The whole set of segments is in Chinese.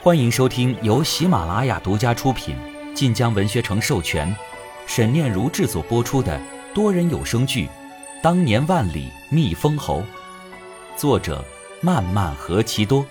欢迎收听由喜马拉雅独家出品，晋江文学城授权，沈念如制作播出的多人有声剧《当年万里觅封侯》，作者漫漫何其多。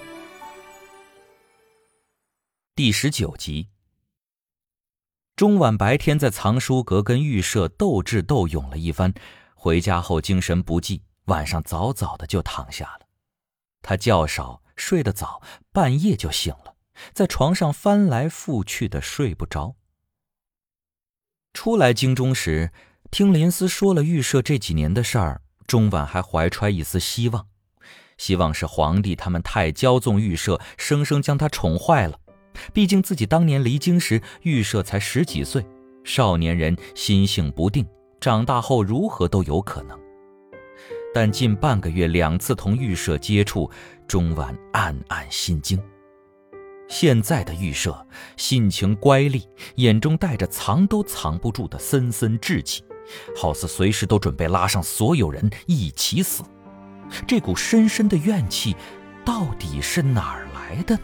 第19集。钟晚白天在藏书阁跟御舍斗智斗勇了一番，回家后精神不济，晚上早早的就躺下了。他觉少，睡得早，半夜就醒了，在床上翻来覆去的睡不着。出来京中时，听林思说了御舍这几年的事儿，钟晚还怀揣一丝希望，希望是皇帝他们太骄纵御舍，生生将他宠坏了。毕竟自己当年离京时，御舍才10几岁，少年人心性不定，长大后如何都有可能。但近半个月2次同御舍接触，钟晚暗暗心惊。现在的御舍性情乖戾，眼中带着藏都藏不住的森森志气，好似随时都准备拉上所有人一起死。这股深深的怨气到底是哪儿来的呢？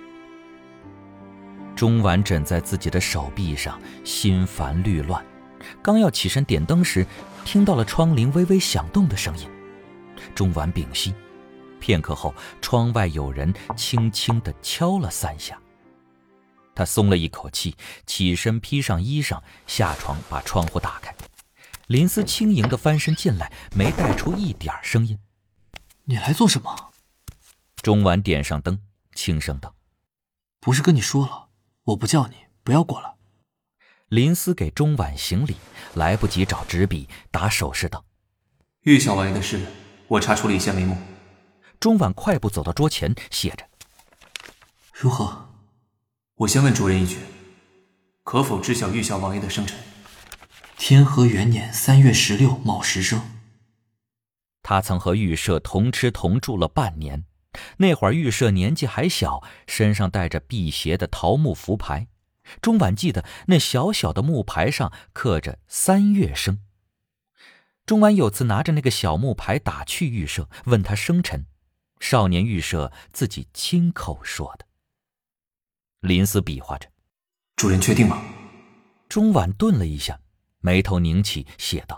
钟晚枕在自己的手臂上，心烦虑乱，刚要起身点灯时，听到了窗棂微微响动的声音。钟晚屏息，片刻后，窗外有人轻轻地敲了3下。他松了一口气，起身披上衣裳，下床把窗户打开。林思轻盈地翻身进来，没带出一点声音。 你来做什么？ 钟晚点上灯，轻声道： 不是跟你说了，我不叫你，不要过来。 林思给钟晚行礼，来不及找纸笔，打手势道： 玉小王爷的事，我查出了一些眉目。 钟晚快步走到桌前，写着： 如何？ 我先问主人一句，可否知晓玉小王爷的生辰？ 天和元年3月16卯时生。 他曾和御舍同吃同住了半年，那会儿御舍年纪还小，身上带着辟邪的桃木符牌。钟晚记得那小小的木牌上刻着3月生。钟晚有次拿着那个小木牌打趣御舍，问他生辰，少年御舍自己亲口说的。林思比划着： 主人确定吗？ 钟晚顿了一下，眉头拧起，写道：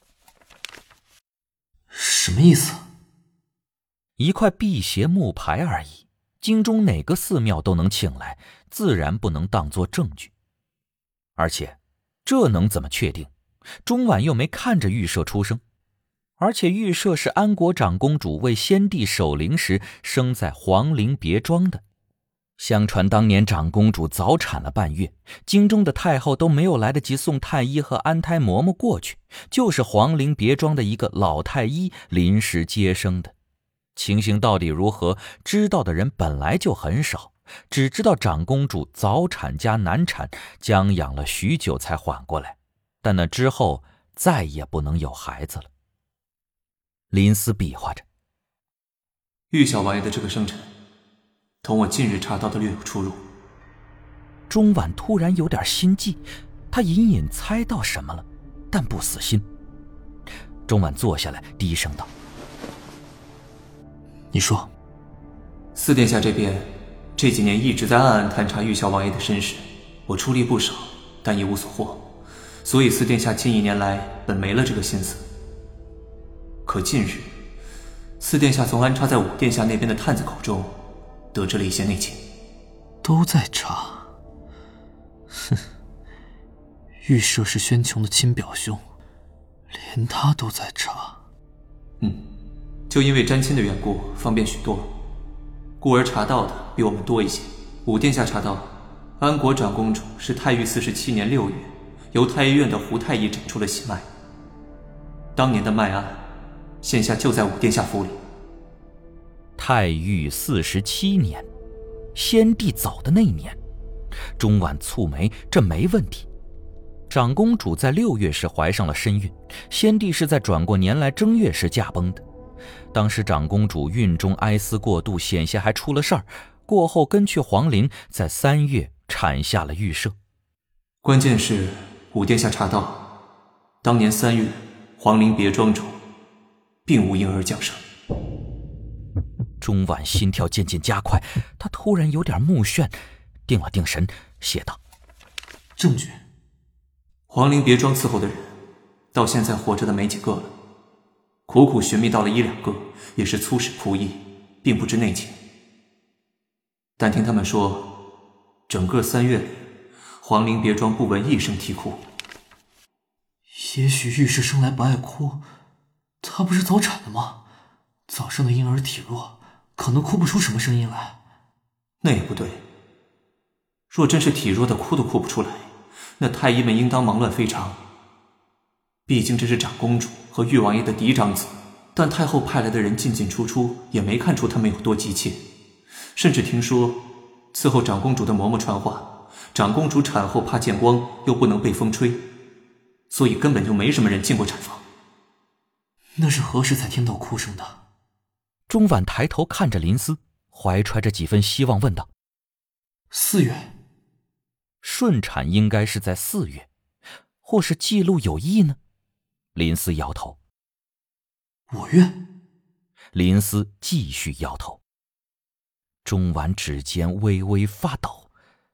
什么意思？ 一块辟邪木牌而已，京中哪个寺庙都能请来，自然不能当作证据。而且这能怎么确定？钟晚又没看着御舍出生，而且御舍是安国长公主为先帝守灵时生在皇陵别庄的。相传当年长公主早产了半月，京中的太后都没有来得及送太医和安胎嬷嬷过去，就是皇陵别庄的一个老太医临时接生的。情形到底如何，知道的人本来就很少，只知道长公主早产加难产，将养了许久才缓过来，但那之后再也不能有孩子了。林思比划着： 玉小王爷的这个生辰同我近日查到的略有出入。 钟晚突然有点心悸，他隐隐猜到什么了，但不死心。钟晚坐下来，低声道： 你说。 四殿下这边这几年一直在暗暗探查玉小王爷的身世，我出力不少，但一无所获，所以四殿下近1年来本没了这个心思。可近日四殿下从安插在5殿下那边的探子口中得知了一些内情。 都在查。哼，御舍是宣琼的亲表兄，连他都在查。 就因为沾亲的缘故方便许多，故而查到的比我们多一些。5殿下查到安国长公主是太尉47年6月由太医院的胡太医诊出了喜脉，当年的脉案现下就在5殿下府里。 太尉47年，先帝走的那年。钟晚蹙眉，这没问题。长公主在6月时怀上了身孕，先帝是在转过年来正月时驾崩的。当时长公主孕中哀思过度，险些还出了事儿，过后跟去皇陵，在3月产下了御舍。 关键是5殿下查到当年3月皇陵别庄中并无婴儿降生。 钟晚心跳渐渐加快，他突然有点目眩，定了定神，写道： 证据。 皇陵别庄伺候的人到现在活着的没几个了，苦苦寻觅到了1-2个，也是粗使仆役，并不知内情。但听他们说，整个3月里，皇陵别庄不闻一声啼哭。 也许御史生来不爱哭，他不是早产的吗？早生的婴儿体弱，可能哭不出什么声音来。 那也不对，若真是体弱的哭都哭不出来，那太医们应当忙乱非常。毕竟这是长公主和玉王爷的嫡长子，但太后派来的人进进出出，也没看出他们有多急切。甚至听说伺候长公主的嬷嬷传话，长公主产后怕见光，又不能被风吹，所以根本就没什么人进过产房。 那是何时才听到哭声的？ 钟晚抬头看着林思，怀揣着几分希望问道 ：4月。 顺产应该是在4月，或是记录有异呢？林思摇头。 5月。 林思继续摇头。钟晚指尖微微发抖。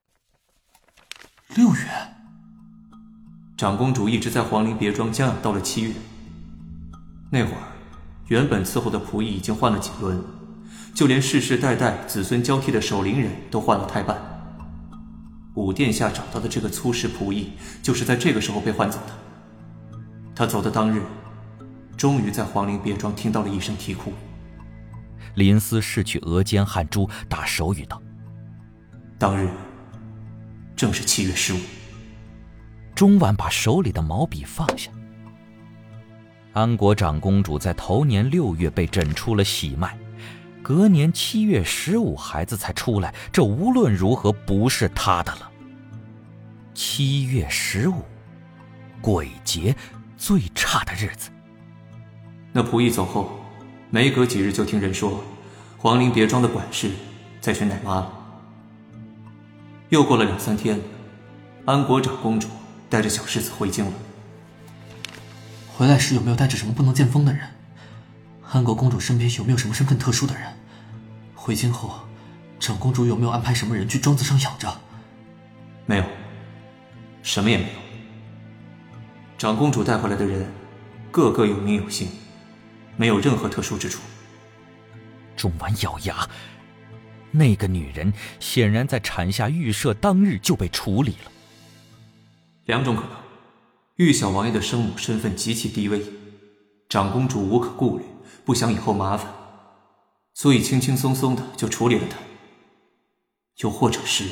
6月。 长公主一直在皇陵别庄将养到了7月。那会儿原本伺候的仆役已经换了几轮，就连世世代代子孙交替的守灵人都换了太半。武殿下找到的这个粗使仆役就是在这个时候被换走的。他走的当日，终于在皇陵别庄听到了一声啼哭。 林思拭去额间汗珠，打手语道： 当日正是7月15。 钟晚把手里的毛笔放下。安国长公主在头年6月被诊出了喜脉，隔年7月15孩子才出来，这无论如何不是她的了。7月15，鬼节最差的日子。 那仆役走后，没隔几日就听人说，皇陵别庄的管事在选奶妈了。又过了2-3天，安国长公主带着小世子回京了。 回来时有没有带着什么不能见风的人？安国公主身边有没有什么身份特殊的人？回京后，长公主有没有安排什么人去庄子上养着？ 没有，什么也没有。长公主带回来的人，个个有名有姓，没有任何特殊之处。 钟晚咬牙，那个女人显然在产下预设当日就被处理了。 2种可能：玉小王爷的生母身份极其低微，长公主无可顾虑，不想以后麻烦，所以轻轻松松的就处理了她。又或者是……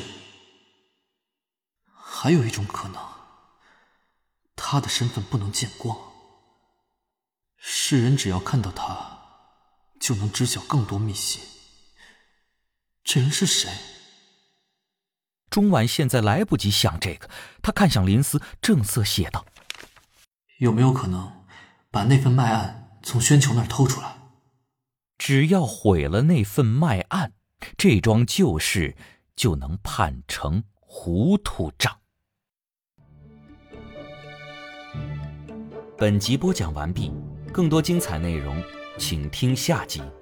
还有一种可能，她的身份不能见光，世人只要看到她，就能知晓更多秘辛。这人是谁？ 钟晚现在来不及想这个，他看向林思，正色写道： 有没有可能把那份脉案从宣琼那儿偷出来？ 只要毁了那份脉案，这桩旧事就能判成糊涂账。本集播讲完毕，更多精彩内容请听下集。